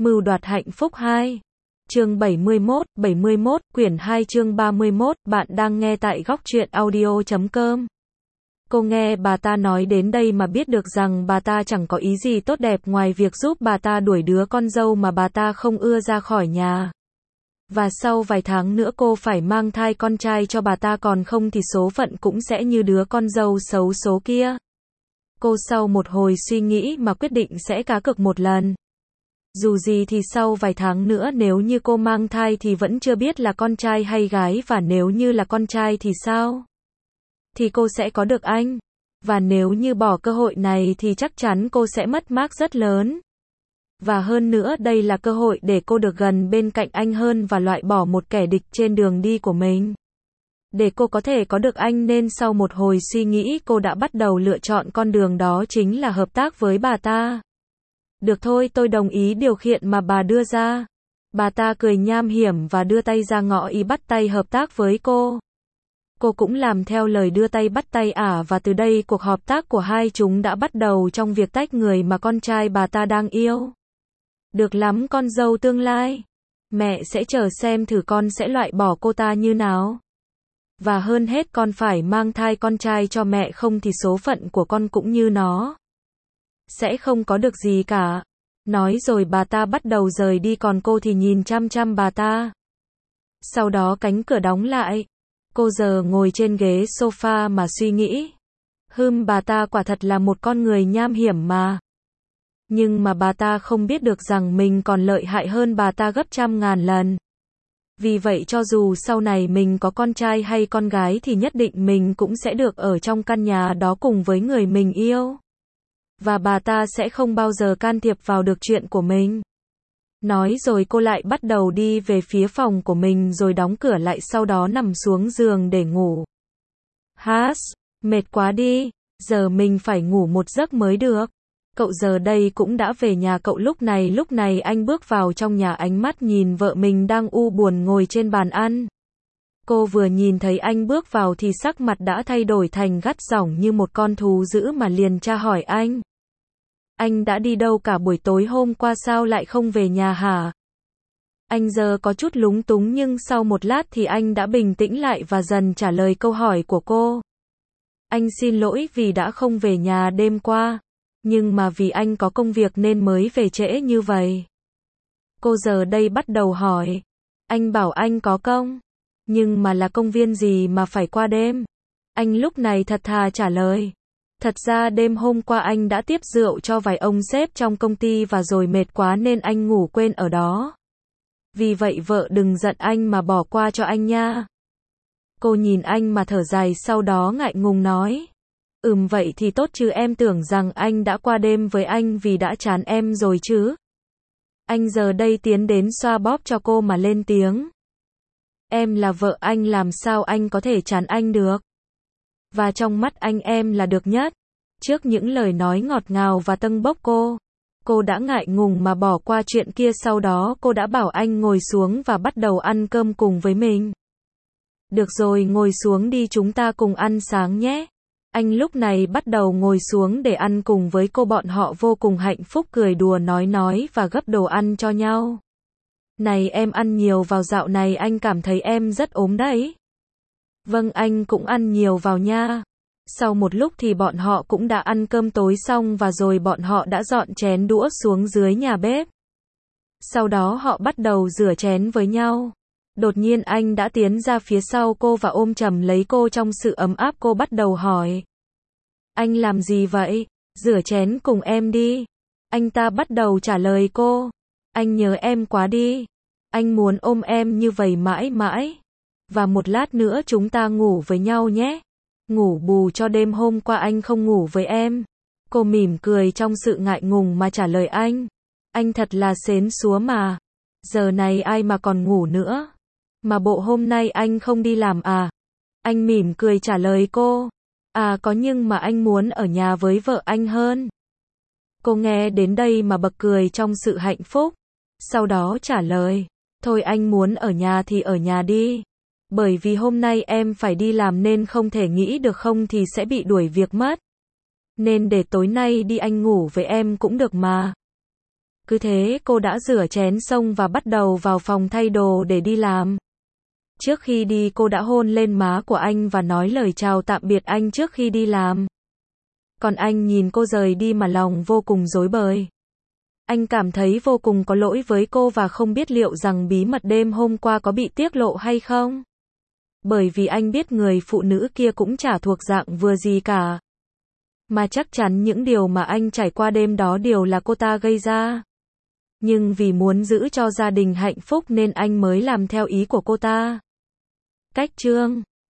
Mưu đoạt hạnh phúc 2. Chương 71, quyển 2 chương 31, bạn đang nghe tại góc truyện audio.com. Cô nghe bà ta nói đến đây mà biết được rằng bà ta chẳng có ý gì tốt đẹp ngoài việc giúp bà ta đuổi đứa con dâu mà bà ta không ưa ra khỏi nhà. Và sau vài tháng nữa cô phải mang thai con trai cho bà ta, còn không thì số phận cũng sẽ như đứa con dâu xấu số kia. Cô sau một hồi suy nghĩ mà quyết định sẽ cá cược một lần. Dù gì thì sau vài tháng nữa nếu như cô mang thai thì vẫn chưa biết là con trai hay gái, và nếu như là con trai thì sao? Thì cô sẽ có được anh. Và nếu như bỏ cơ hội này thì chắc chắn cô sẽ mất mát rất lớn. Và hơn nữa đây là cơ hội để cô được gần bên cạnh anh hơn và loại bỏ một kẻ địch trên đường đi của mình. Để cô có thể có được anh nên sau một hồi suy nghĩ cô đã bắt đầu lựa chọn con đường đó chính là hợp tác với bà ta. Được thôi, tôi đồng ý điều kiện mà bà đưa ra. Bà ta cười nham hiểm và đưa tay ra ngỏ ý bắt tay hợp tác với cô. Cô cũng làm theo lời đưa tay bắt tay và từ đây cuộc hợp tác của hai chúng đã bắt đầu trong việc tách người mà con trai bà ta đang yêu. Được lắm con dâu tương lai. Mẹ sẽ chờ xem thử con sẽ loại bỏ cô ta như nào. Và hơn hết con phải mang thai con trai cho mẹ, không thì số phận của con cũng như nó. Sẽ không có được gì cả. Nói rồi bà ta bắt đầu rời đi, còn cô thì nhìn chăm chăm bà ta. Sau đó cánh cửa đóng lại. Cô giờ ngồi trên ghế sofa mà suy nghĩ. Bà ta quả thật là một con người nham hiểm mà. Nhưng mà bà ta không biết được rằng mình còn lợi hại hơn bà ta gấp trăm ngàn lần. Vì vậy cho dù sau này mình có con trai hay con gái thì nhất định mình cũng sẽ được ở trong căn nhà đó cùng với người mình yêu. Và bà ta sẽ không bao giờ can thiệp vào được chuyện của mình. Nói rồi cô lại bắt đầu đi về phía phòng của mình rồi đóng cửa lại, sau đó nằm xuống giường để ngủ. Mệt quá đi, giờ mình phải ngủ một giấc mới được. Cậu giờ đây cũng đã về nhà cậu. Lúc này anh bước vào trong nhà, ánh mắt nhìn vợ mình đang u buồn ngồi trên bàn ăn. Cô vừa nhìn thấy anh bước vào thì sắc mặt đã thay đổi thành gắt gỏng như một con thú dữ mà liền tra hỏi anh. Anh đã đi đâu cả buổi tối hôm qua, sao lại không về nhà hả? Anh giờ có chút lúng túng nhưng sau một lát thì anh đã bình tĩnh lại và dần trả lời câu hỏi của cô. Anh xin lỗi vì đã không về nhà đêm qua. Nhưng mà vì anh có công việc nên mới về trễ như vậy. Cô giờ đây bắt đầu hỏi. Anh bảo anh có công. Nhưng mà là công viên gì mà phải qua đêm? Anh lúc này thật thà trả lời. Thật ra đêm hôm qua anh đã tiếp rượu cho vài ông sếp trong công ty và rồi mệt quá nên anh ngủ quên ở đó. Vì vậy vợ đừng giận anh mà bỏ qua cho anh nha. Cô nhìn anh mà thở dài, sau đó ngại ngùng nói. Vậy thì tốt chứ, em tưởng rằng anh đã qua đêm với anh vì đã chán em rồi chứ. Anh giờ đây tiến đến xoa bóp cho cô mà lên tiếng. Em là vợ anh, làm sao anh có thể chán anh được? Và trong mắt anh em là được nhất. Trước những lời nói ngọt ngào và tâng bốc cô đã ngại ngùng mà bỏ qua chuyện kia. Sau đó cô đã bảo anh ngồi xuống và bắt đầu ăn cơm cùng với mình. Được rồi, ngồi xuống đi, chúng ta cùng ăn sáng nhé. Anh lúc này bắt đầu ngồi xuống để ăn cùng với cô. Bọn họ vô cùng hạnh phúc, cười đùa nói và gấp đồ ăn cho nhau. Này em ăn nhiều vào, dạo này anh cảm thấy em rất ốm đấy. Vâng, anh cũng ăn nhiều vào nha. Sau một lúc thì bọn họ cũng đã ăn cơm tối xong và rồi bọn họ đã dọn chén đũa xuống dưới nhà bếp. Sau đó họ bắt đầu rửa chén với nhau. Đột nhiên anh đã tiến ra phía sau cô và ôm chầm lấy cô trong sự ấm áp. Cô bắt đầu hỏi. Anh làm gì vậy? Rửa chén cùng em đi. Anh ta bắt đầu trả lời cô. Anh nhớ em quá đi. Anh muốn ôm em như vậy mãi mãi. Và một lát nữa chúng ta ngủ với nhau nhé. Ngủ bù cho đêm hôm qua anh không ngủ với em. Cô mỉm cười trong sự ngại ngùng mà trả lời anh. Anh thật là xến xúa mà. Giờ này ai mà còn ngủ nữa. Mà bộ hôm nay anh không đi làm à? Anh mỉm cười trả lời cô. Có, nhưng mà anh muốn ở nhà với vợ anh hơn. Cô nghe đến đây mà bật cười trong sự hạnh phúc. Sau đó trả lời. Thôi, anh muốn ở nhà thì ở nhà đi. Bởi vì hôm nay em phải đi làm nên không thể nghĩ được, không thì sẽ bị đuổi việc mất. Nên để tối nay đi anh ngủ với em cũng được mà. Cứ thế cô đã rửa chén xong và bắt đầu vào phòng thay đồ để đi làm. Trước khi đi cô đã hôn lên má của anh và nói lời chào tạm biệt anh trước khi đi làm. Còn anh nhìn cô rời đi mà lòng vô cùng rối bời. Anh cảm thấy vô cùng có lỗi với cô và không biết liệu rằng bí mật đêm hôm qua có bị tiết lộ hay không. Bởi vì anh biết người phụ nữ kia cũng chả thuộc dạng vừa gì cả. Mà chắc chắn những điều mà anh trải qua đêm đó đều là cô ta gây ra. Nhưng vì muốn giữ cho gia đình hạnh phúc nên anh mới làm theo ý của cô ta. Cách chương